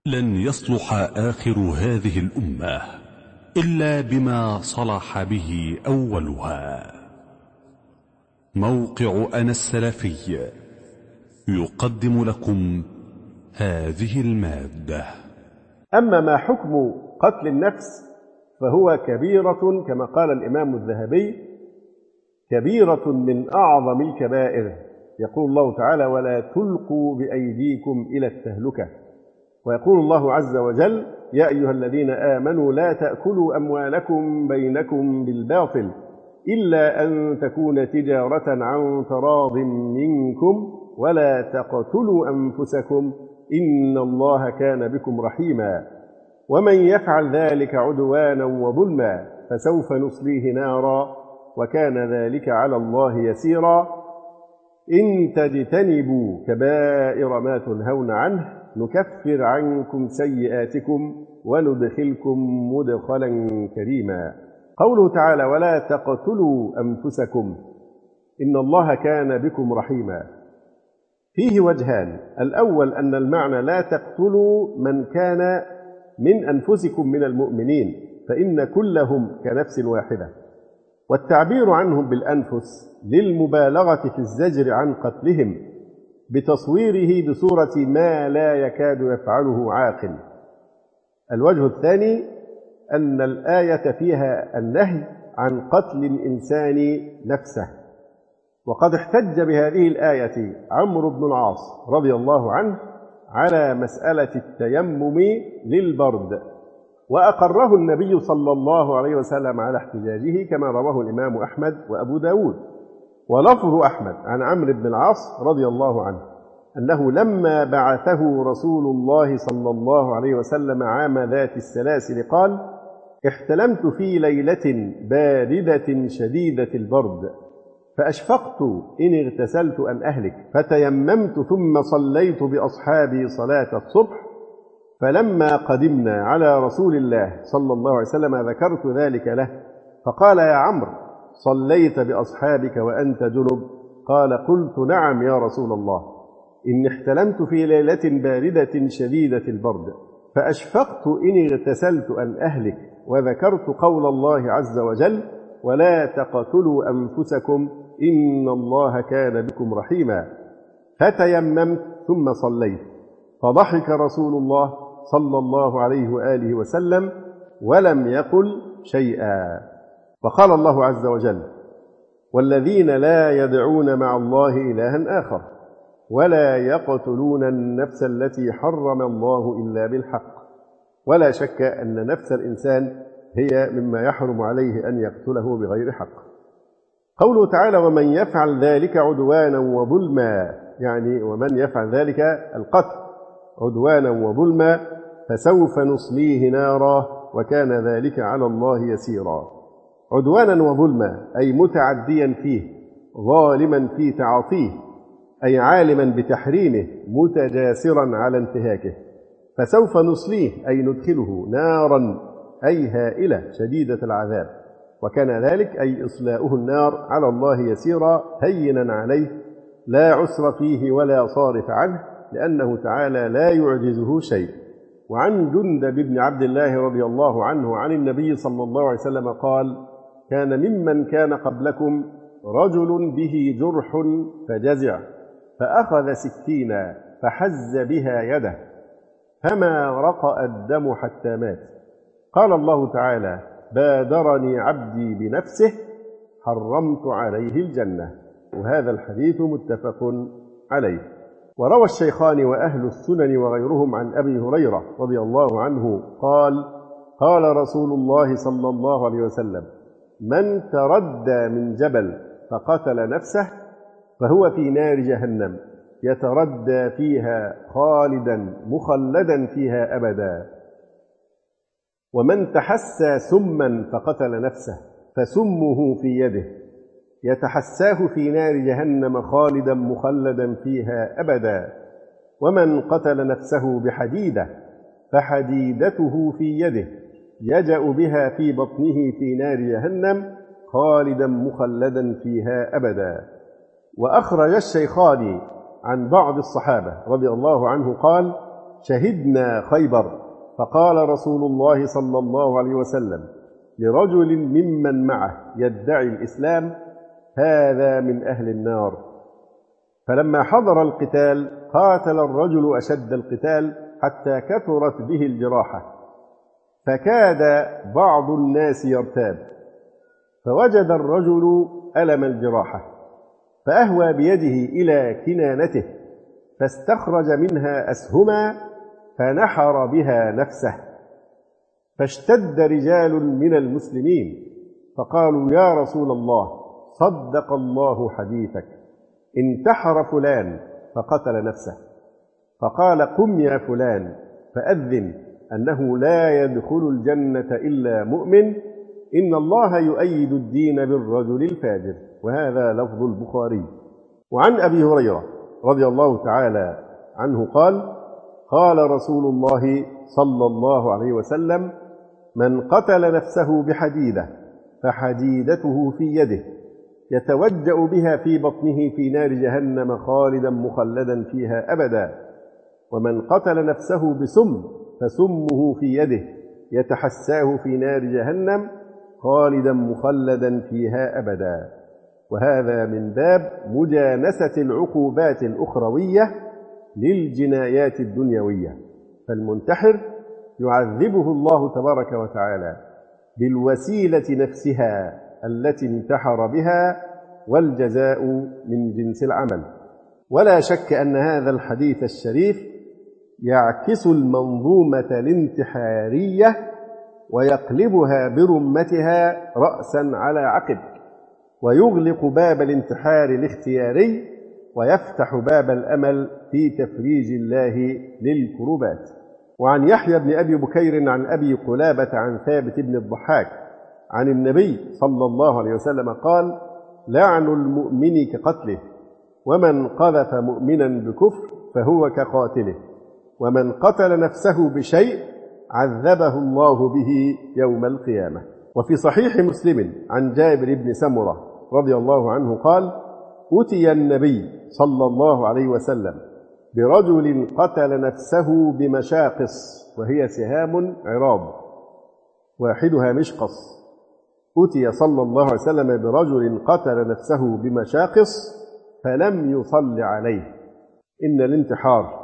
لن يصلح آخر هذه الأمة إلا بما صلح به أولها. موقع أنا السلفي يقدم لكم هذه المادة. أما ما حكم قتل النفس فهو كبيرة كما قال الإمام الذهبي، كبيرة من أعظم الكبائر. يقول الله تعالى: ولا تلقوا بأيديكم إلى التهلكة. ويقول الله عز وجل: يا أيها الذين آمنوا لا تأكلوا أموالكم بينكم بالباطل إلا أن تكون تجارة عن تراض منكم ولا تقتلوا أنفسكم إن الله كان بكم رحيما ومن يفعل ذلك عدوانا وظلما فسوف نصليه نارا وكان ذلك على الله يسيرا إن تجتنبوا كبائر ما تنهون عنه نكفر عنكم سيئاتكم وندخلكم مدخلا كريما. قوله تعالى: ولا تقتلوا أنفسكم إن الله كان بكم رحيما، فيه وجهان. الأول أن المعنى لا تقتلوا من كان من أنفسكم من المؤمنين فإن كلهم كنفس واحدة، والتعبير عنهم بالأنفس للمبالغة في الزجر عن قتلهم بتصويره بصورة ما لا يكاد يفعله عاقل. الوجه الثاني أن الآية فيها النهي عن قتل الإنسان نفسه، وقد احتج بهذه الآية عمرو بن العاص رضي الله عنه على مسألة التيمم للبرد، وأقره النبي صلى الله عليه وسلم على احتجاجه كما رواه الإمام أحمد وأبو داود. ولفظ أحمد عن عمرو بن العاص رضي الله عنه أنه لما بعثه رسول الله صلى الله عليه وسلم عام ذات السلاسل قال: احتلمت في ليلة باردة شديدة البرد فأشفقت إن اغتسلت أن أهلك فتيممت ثم صليت بأصحابي صلاة الصبح، فلما قدمنا على رسول الله صلى الله عليه وسلم ذكرت ذلك له فقال: يا عمرو صليت بأصحابك وأنت جنب؟ قال: قلت: نعم يا رسول الله، إن احتلمت في ليلة باردة شديدة البرد فأشفقت إن اغتسلت أن أهلك، وذكرت قول الله عز وجل: ولا تقتلوا أنفسكم إن الله كان بكم رحيما، فتيممت ثم صليت. فضحك رسول الله صلى الله عليه وآله وسلم ولم يقل شيئا. وقال الله عز وجل: والذين لا يدعون مع الله إلها آخر ولا يقتلون النفس التي حرم الله إلا بالحق. ولا شك أن نفس الإنسان هي مما يحرم عليه أن يقتله بغير حق. قوله تعالى: ومن يفعل ذلك عدوانا وظلما، يعني ومن يفعل ذلك القتل عدوانا وظلما فسوف نصليه نارا وكان ذلك على الله يسيرا. عدوانا وظلما أي متعديا فيه، ظالما في تعاطيه، أي عالما بتحريمه متجاسرا على انتهاكه. فسوف نصليه أي ندخله نارا أي هائلة شديدة العذاب، وكان ذلك أي إصلاؤه النار على الله يسيرا هينا عليه لا عسر فيه ولا صارف عنه، لأنه تعالى لا يعجزه شيء. وعن جندب بن عبد الله رضي الله عنه عن النبي صلى الله عليه وسلم قال: كان ممن كان قبلكم رجل به جرح فجزع فأخذ سكينا فحز بها يده فما رقأ الدم حتى مات. قال الله تعالى: بادرني عبدي بنفسه حرمت عليه الجنة. وهذا الحديث متفق عليه. وروى الشيخان وأهل السنن وغيرهم عن أبي هريرة رضي الله عنه قال: قال رسول الله صلى الله عليه وسلم: من تردى من جبل فقتل نفسه فهو في نار جهنم يتردى فيها خالدا مخلدا فيها أبدا. ومن تحسى سما فقتل نفسه فسمه في يده يتحساه في نار جهنم خالدا مخلدا فيها أبدا. ومن قتل نفسه بحديدة فحديدته في يده يجأ بها في بطنه في نار جهنم خالدا مخلدا فيها أبدا. وأخرج الشيخان عن بعض الصحابة رضي الله عنه قال: شهدنا خيبر، فقال رسول الله صلى الله عليه وسلم لرجل ممن معه يدعي الإسلام: هذا من أهل النار. فلما حضر القتال قاتل الرجل أشد القتال حتى كثرت به الجراحة، فكاد بعض الناس يرتاب، فوجد الرجل ألم الجراحة فأهوى بيده إلى كنانته فاستخرج منها أسهما فنحر بها نفسه، فاشتد رجال من المسلمين فقالوا: يا رسول الله، صدق الله حديثك، انتحر فلان فقتل نفسه. فقال: قم يا فلان فأذن أنه لا يدخل الجنة إلا مؤمن، إن الله يؤيد الدين بالرجل الفاجر. وهذا لفظ البخاري. وعن أبي هريرة رضي الله تعالى عنه قال: قال رسول الله صلى الله عليه وسلم: من قتل نفسه بحديدة فحديدته في يده يتوجأ بها في بطنه في نار جهنم خالدا مخلدا فيها أبدا، ومن قتل نفسه بسم فسمه في يده يتحساه في نار جهنم خالدا مخلدا فيها أبدا. وهذا من باب مجانسة العقوبات الأخروية للجنايات الدنيوية، فالمنتحر يعذبه الله تبارك وتعالى بالوسيلة نفسها التي انتحر بها، والجزاء من جنس العمل. ولا شك أن هذا الحديث الشريف يعكس المنظومة الانتحارية ويقلبها برمتها رأسا على عقب، ويغلق باب الانتحار الاختياري ويفتح باب الأمل في تفريج الله للكربات. وعن يحيى بن أبي بكير عن أبي قلابة عن ثابت بن الضحاك عن النبي صلى الله عليه وسلم قال: لعن المؤمن كقتله، ومن قذف مؤمنا بكفر فهو كقاتله، ومن قتل نفسه بشيء عذبه الله به يوم القيامة. وفي صحيح مسلم عن جابر بن سمرة رضي الله عنه قال: أتي النبي صلى الله عليه وسلم برجل قتل نفسه بمشاقص، وهي سهام عراض واحدها مشقص. أتي صلى الله عليه وسلم برجل قتل نفسه بمشاقص فلم يصل عليه. إن الانتحار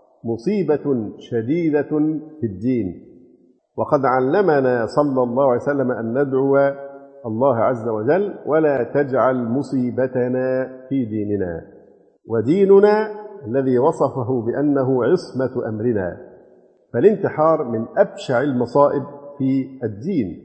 مصيبة شديدة في الدين، وقد علمنا صلى الله عليه وسلم أن ندعو الله عز وجل: ولا تجعل مصيبتنا في ديننا. وديننا الذي وصفه بأنه عصمة أمرنا. فالانتحار من أبشع المصائب في الدين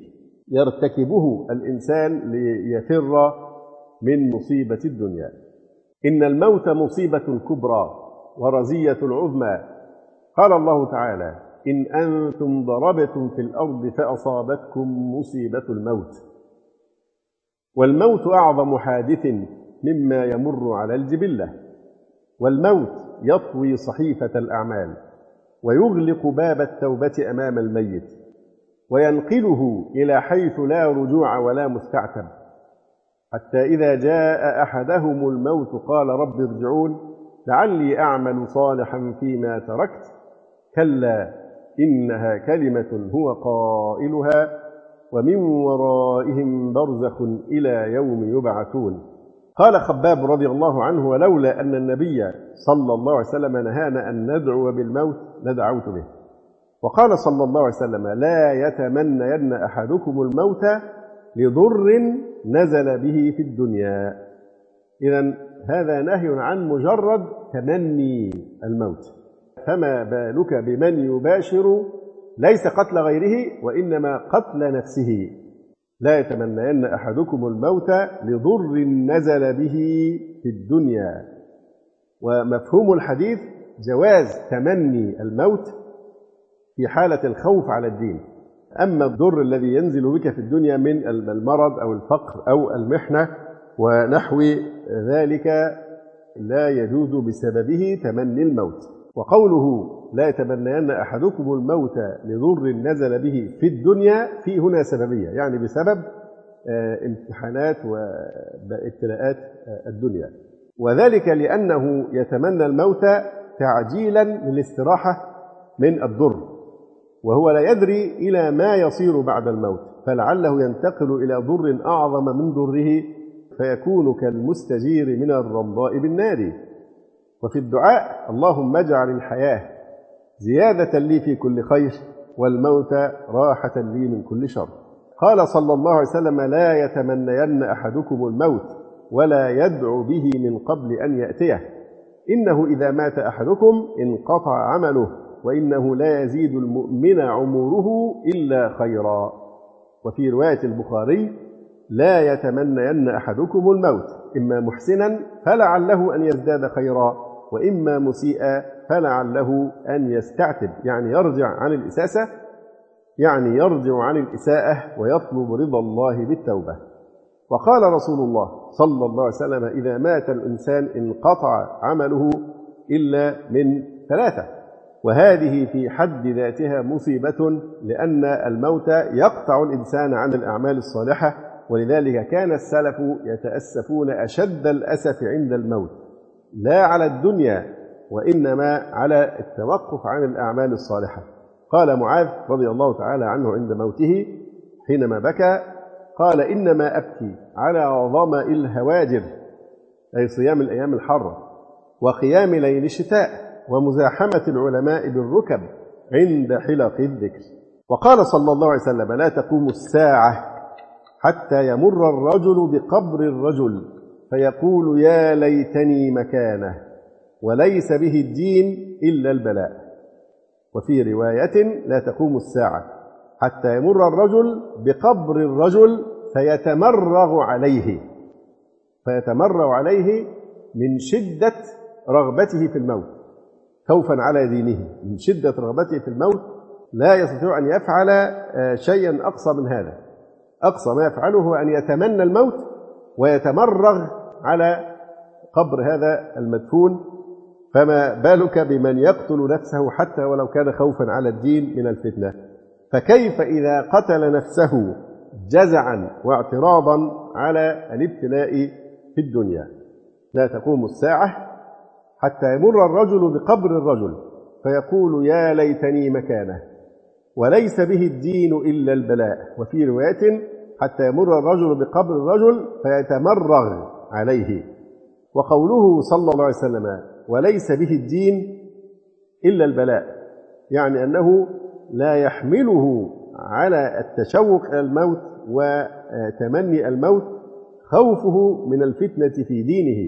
يرتكبه الإنسان ليفر من مصيبة الدنيا. إن الموت مصيبة كبرى ورزية العظمى. قال الله تعالى: إن أنتم ضربتم في الأرض فأصابتكم مصيبة الموت. والموت أعظم حادث مما يمر على الجبلة، والموت يطوي صحيفة الأعمال ويغلق باب التوبة أمام الميت وينقله إلى حيث لا رجوع ولا مستعتب، حتى إذا جاء أحدهم الموت قال: رب ارجعون لعلي أعمل صالحا فيما تركت، كلا إنها كلمة هو قائلها ومن ورائهم برزخ إلى يوم يبعثون. قال خباب رضي الله عنه: ولولا أن النبي صلى الله عليه وسلم نهانا أن ندعو بالموت لدعوت به. وقال صلى الله عليه وسلم: لا يتمنين أحدكم الموت لضر نزل به في الدنيا. إذن هذا نهي عن مجرد تمني الموت، فما بالك بمن يباشر ليس قتل غيره وإنما قتل نفسه. لا يتمنين أحدكم الموت لضر نزل به في الدنيا. ومفهوم الحديث جواز تمني الموت في حالة الخوف على الدين. أما الضر الذي ينزل بك في الدنيا من المرض أو الفقر أو المحنة ونحو ذلك لا يجوز بسببه تمني الموت. وقوله: لا يتمنين أحدكم الموت لضر نزل به في الدنيا، في هنا سببية، يعني بسبب امتحانات وابتلاءات الدنيا، وذلك لأنه يتمنى الموت تعجيلا للاستراحة من الضر، وهو لا يدري إلى ما يصير بعد الموت، فلعله ينتقل إلى ضر أعظم من ضره فيكون كالمستجير من الرمضاء بالنار. وفي الدعاء: اللهم اجعل الحياة زيادة لي في كل خير والموت راحة لي من كل شر. قال صلى الله عليه وسلم: لا يتمنين أحدكم الموت ولا يدعو به من قبل أن يأتيه، إنه إذا مات أحدكم انقطع عمله وإنه لا يزيد المؤمن عمره إلا خيرا. وفي رواية البخاري: لا يتمنين أحدكم الموت، إما محسنا فلعله أن يزداد خيرا، وإما مسيئا فلعله أن يستعتب، يعني يرجع عن الإساءة ويطلب رضا الله بالتوبة. وقال رسول الله صلى الله عليه وسلم: إذا مات الإنسان انقطع عمله إلا من 3. وهذه في حد ذاتها مصيبة، لأن الموت يقطع الإنسان عن الأعمال الصالحة، ولذلك كان السلف يتأسفون أشد الأسف عند الموت، لا على الدنيا وإنما على التوقف عن الأعمال الصالحة. قال معاذ رضي الله تعالى عنه عند موته حينما بكى، قال: إنما أبكي على ظمأ الهواجر، أي صيام الأيام الحارة، وقيام ليل الشتاء، ومزاحمة العلماء بالركب عند حلق الذكر. وقال صلى الله عليه وسلم: لا تقوم الساعة حتى يمر الرجل بقبر الرجل فيقول: يا ليتني مكانه، وليس به الدين إلا البلاء. وفي رواية: لا تقوم الساعة حتى يمر الرجل بقبر الرجل فيتمرغ عليه من شدة رغبته في الموت، خوفا على دينه، من شدة رغبته في الموت لا يستطيع أن يفعل شيئا أقصى من هذا. أقصى ما يفعله هو أن يتمنى الموت ويتمرغ على قبر هذا المدفون، فما بالك بمن يقتل نفسه حتى ولو كان خوفا على الدين من الفتنة. فكيف إذا قتل نفسه جزعا واعتراضا على الابتلاء في الدنيا؟ لا تقوم الساعة حتى يمر الرجل بقبر الرجل فيقول: يا ليتني مكانه، وليس به الدين إلا البلاء. وفي رواية: حتى يمر الرجل بقبر الرجل فيتمرغ عليه. وقوله صلى الله عليه وسلم: وليس به الدين إلا البلاء، يعني أنه لا يحمله على التشوق إلى الموت وتمني الموت خوفه من الفتنة في دينه،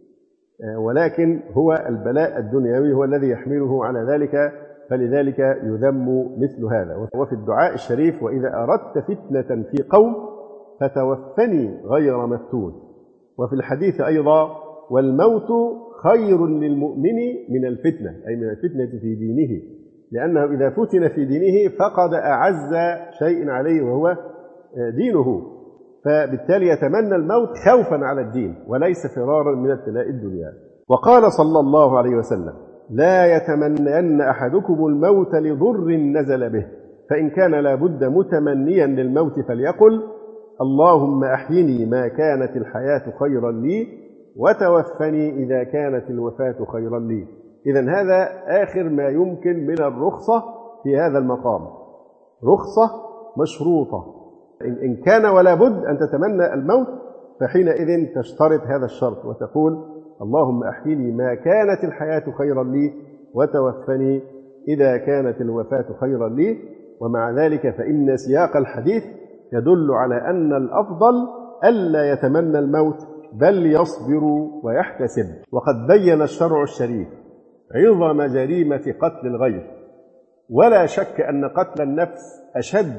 ولكن هو البلاء الدنيوي هو الذي يحمله على ذلك، فلذلك يذم مثل هذا. وفي الدعاء الشريف: وإذا أردت فتنة في قوم فتوفني غير مفتون. وفي الحديث أيضا: والموت خير للمؤمن من الفتنة، أي من الفتنة في دينه، لأنه إذا فتن في دينه فقد أعز شيء عليه وهو دينه، فبالتالي يتمنى الموت خوفا على الدين وليس فرارا من ابتلاء الدنيا. وقال صلى الله عليه وسلم: لا يتمنين أحدكم الموت لضر نزل به، فإن كان لابد متمنيا للموت فليقل: اللهم أحيني ما كانت الحياة خيرا لي وتوفني إذا كانت الوفاة خيرا لي. إذن هذا آخر ما يمكن من الرخصة في هذا المقام، رخصة مشروطة. إن كان ولا بد أن تتمنى الموت فحينئذ تشترط هذا الشرط وتقول: اللهم أحيني ما كانت الحياة خيرا لي وتوفني إذا كانت الوفاة خيرا لي. ومع ذلك فإن سياق الحديث يدل على أن الأفضل ألا يتمنى الموت بل يصبر ويحتسب. وقد بين الشرع الشريف عظم جريمة قتل الغير، ولا شك أن قتل النفس أشد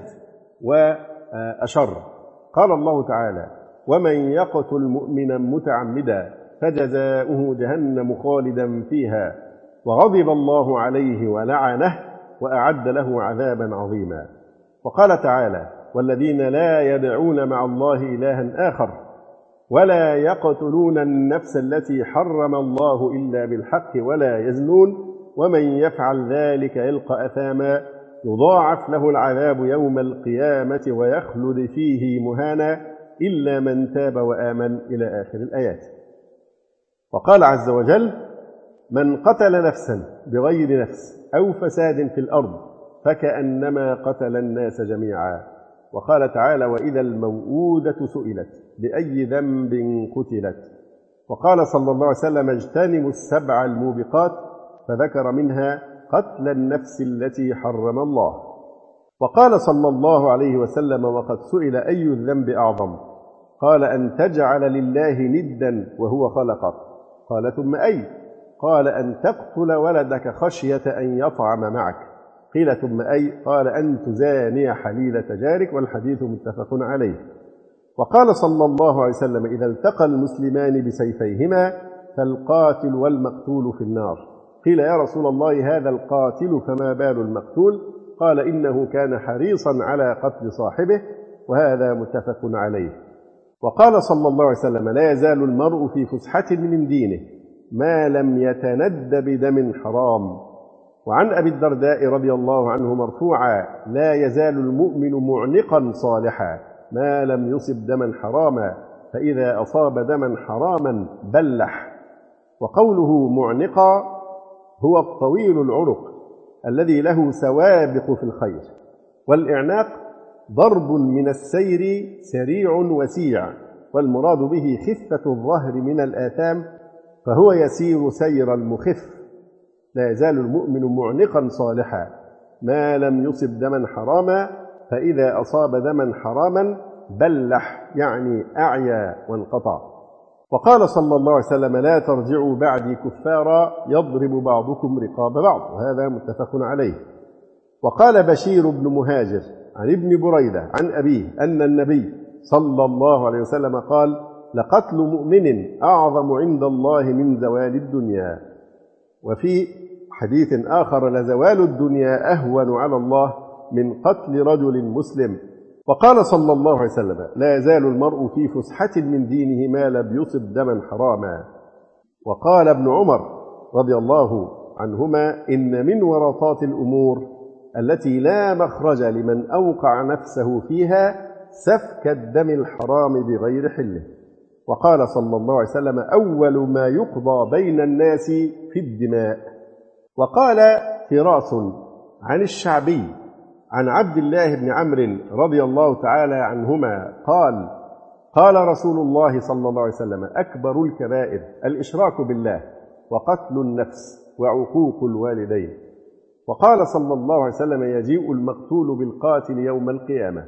وأشر. قال الله تعالى: ومن يقتل مؤمنا متعمدا فجزاؤه جهنم خالدا فيها وغضب الله عليه ولعنه وأعد له عذابا عظيما. وقال تعالى: والذين لا يدعون مع الله إلها آخر ولا يقتلون النفس التي حرم الله إلا بالحق ولا يزنون ومن يفعل ذلك يلقى أثاما يضاعف له العذاب يوم القيامة ويخلد فيه مهانا إلا من تاب وآمن إلى آخر الآيات. وقال عز وجل: من قتل نفسا بغير نفس أو فساد في الأرض فكأنما قتل الناس جميعا. وقال تعالى: وإذا الموءودة سئلت بأي ذنب قتلت. وقال صلى الله عليه وسلم: اجتنبوا السبع الموبقات، فذكر منها قتل النفس التي حرم الله. وقال صلى الله عليه وسلم وقد سئل: أي الذنب أعظم؟ قال: أن تجعل لله ندا وهو خلقك. قال: ثم أي؟ قال: أن تقتل ولدك خشية أن يطعم معك. قيل: ثم أي؟ قال: أن تزاني حليلة جارك. والحديث متفق عليه. وقال صلى الله عليه وسلم: إذا التقى المسلمان بسيفيهما فالقاتل والمقتول في النار. قيل: يا رسول الله، هذا القاتل فما بال المقتول؟ قال: إنه كان حريصا على قتل صاحبه. وهذا متفق عليه. وقال صلى الله عليه وسلم: لا يزال المرء في فسحة من دينه ما لم يتند بدم حرام. وعن أبي الدرداء رضي الله عنه مرفوعا: لا يزال المؤمن معنقا صالحا ما لم يصب دما حراما، فإذا أصاب دما حراما بلح. وقوله معنقا هو الطويل العنق الذي له سوابق في الخير. والإعناق ضرب من السير سريع وسيع، والمراد به خفة الظهر من الآثام، فهو يسير سير المخف. لا يزال المؤمن معنقا صالحا ما لم يصب دما حراما، فإذا أصاب دما حراما بلح، يعني أعيا وانقطع. وقال صلى الله عليه وسلم: لا ترجعوا بعدي كفارا يضرب بعضكم رقاب بعض. وهذا متفق عليه. وقال بشير بن مهاجر عن ابن بريدة عن أبيه أن النبي صلى الله عليه وسلم قال: لقتل مؤمن أعظم عند الله من زوال الدنيا. وفي حديث آخر: لزوال الدنيا أهون على الله من قتل رجل مسلم. وقال صلى الله عليه وسلم: لا يزال المرء في فسحة من دينه ما لم يصب دما حراما. وقال ابن عمر رضي الله عنهما: إن من ورطات الأمور التي لا مخرج لمن أوقع نفسه فيها سفك الدم الحرام بغير حله. وقال صلى الله عليه وسلم: أول ما يقضى بين الناس في الدماء. وقال فراس عن الشعبي عن عبد الله بن عمرو رضي الله تعالى عنهما قال: قال رسول الله صلى الله عليه وسلم: أكبر الكبائر الإشراك بالله وقتل النفس وعقوق الوالدين. وقال صلى الله عليه وسلم: يجيء المقتول بالقاتل يوم القيامة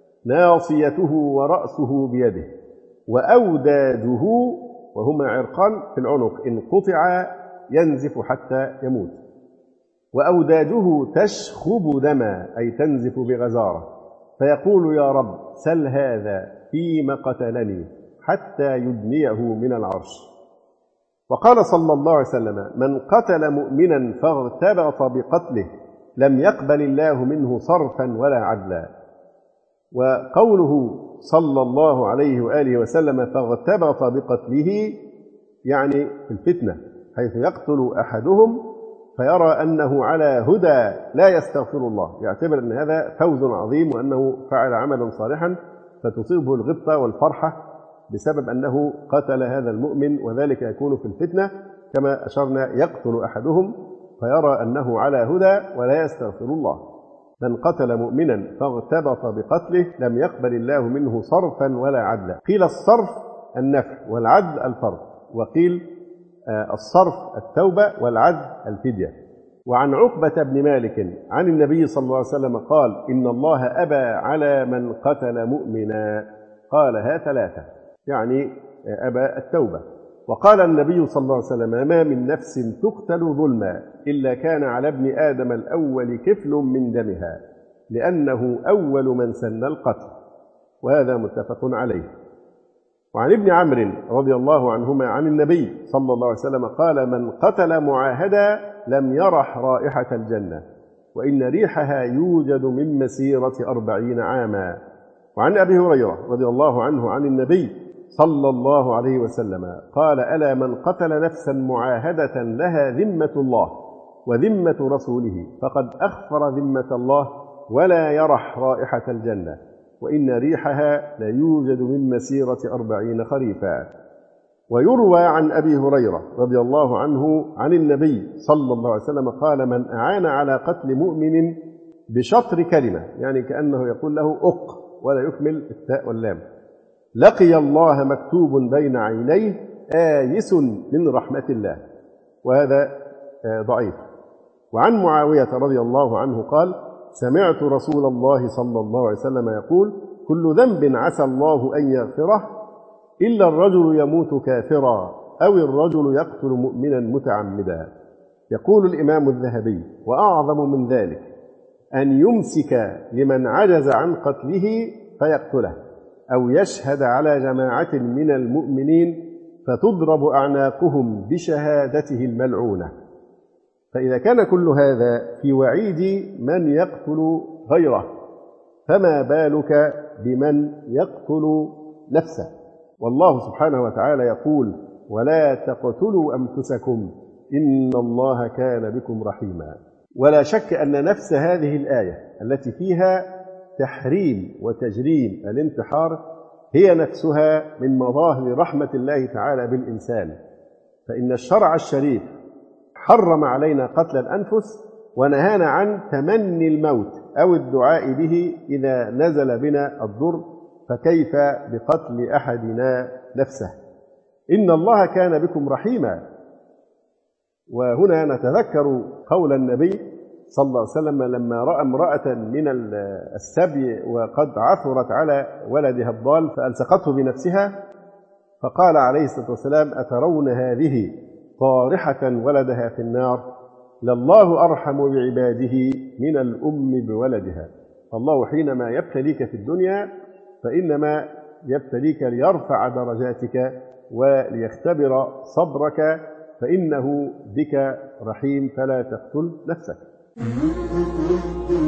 ناصيته ورأسه بيده، وأوداده وهما عرقان في العنق إن قطع ينزف حتى يموت، وأوداجه تشخب دما أي تنزف بغزارة، فيقول: يا رب سل هذا فيما قتلني، حتى يدنيه من العرش. وقال صلى الله عليه وسلم: من قتل مؤمنا فاغتبط بقتله لم يقبل الله منه صرفا ولا عدلا. وقوله صلى الله عليه وآله وسلم فاغتبط بقتله يعني في الفتنة، حيث يقتل أحدهم فيرى أنه على هدى لا يستغفر الله، يعتبر أن هذا فوز عظيم وأنه فعل عملا صالحا، فتصيبه الغبطة والفرحة بسبب أنه قتل هذا المؤمن، وذلك يكون في الفتنة كما أشرنا: يقتل أحدهم فيرى أنه على هدى ولا يستغفر الله. من قتل مؤمنا فاغتبط بقتله لم يقبل الله منه صرفا ولا عدلا. قيل الصرف النفع والعدل الفرض، وقيل الصرف التوبة والعدل الفدية. وعن عقبة بن مالك عن النبي صلى الله عليه وسلم قال: إن الله أبى على من قتل مؤمنا، قالها ثلاثة، يعني أبى التوبة. وقال النبي صلى الله عليه وسلم: ما من نفس تقتل ظلما إلا كان على ابن آدم الأول كفل من دمها، لأنه أول من سن القتل. وهذا متفق عليه. وعن ابن عمرو رضي الله عنهما عن النبي صلى الله عليه وسلم قال: من قتل معاهدا لم يرح رائحة الجنة، وإن ريحها يوجد من مسيرة 40 عاما. وعن أبي هريرة رضي الله عنه عن النبي صلى الله عليه وسلم قال: ألا من قتل نفسا معاهدة لها ذمة الله وذمة رسوله فقد أخفر ذمة الله ولا يرح رائحة الجنة، وإن ريحها لا يوجد من مسيرة 40 خريفا. ويروى عن أبي هريرة رضي الله عنه عن النبي صلى الله عليه وسلم قال: من أعان على قتل مؤمن بشطر كلمة، يعني كأنه يقول له أق ولا يكمل التاء واللام، لقي الله مكتوب بين عينيه آيس من رحمة الله. وهذا ضعيف. وعن معاوية رضي الله عنه قال: سمعت رسول الله صلى الله عليه وسلم يقول: كل ذنب عسى الله أن يغفره إلا الرجل يموت كافرا أو الرجل يقتل مؤمنا متعمدا. يقول الإمام الذهبي: وأعظم من ذلك أن يمسك لمن عجز عن قتله فيقتله، أو يشهد على جماعة من المؤمنين فتضرب أعناقهم بشهادته الملعونة. فإذا كان كل هذا في وعيد من يقتل غيره، فما بالك بمن يقتل نفسه؟ والله سبحانه وتعالى يقول: ولا تقتلوا أنفسكم إن الله كان بكم رحيما. ولا شك أن نفس هذه الآية التي فيها تحريم وتجريم الانتحار هي نفسها من مظاهر رحمة الله تعالى بالإنسان، فإن الشرع الشريف حرم علينا قتل الأنفس ونهانا عن تمني الموت أو الدعاء به إذا نزل بنا الضر، فكيف بقتل أحدنا نفسه؟ إن الله كان بكم رحيما. وهنا نتذكر قول النبي صلى الله عليه وسلم لما رأى امرأة من السبي وقد عثرت على ولدها الضال فألصقته بنفسها، فقال عليه الصلاة والسلام: أترون هذه طارحة ولدها في النار؟ لله أرحم بعباده من الأم بولدها. فالله حينما يبتليك في الدنيا فإنما يبتليك ليرفع درجاتك وليختبر صبرك، فإنه بك رحيم، فلا تقتل نفسك.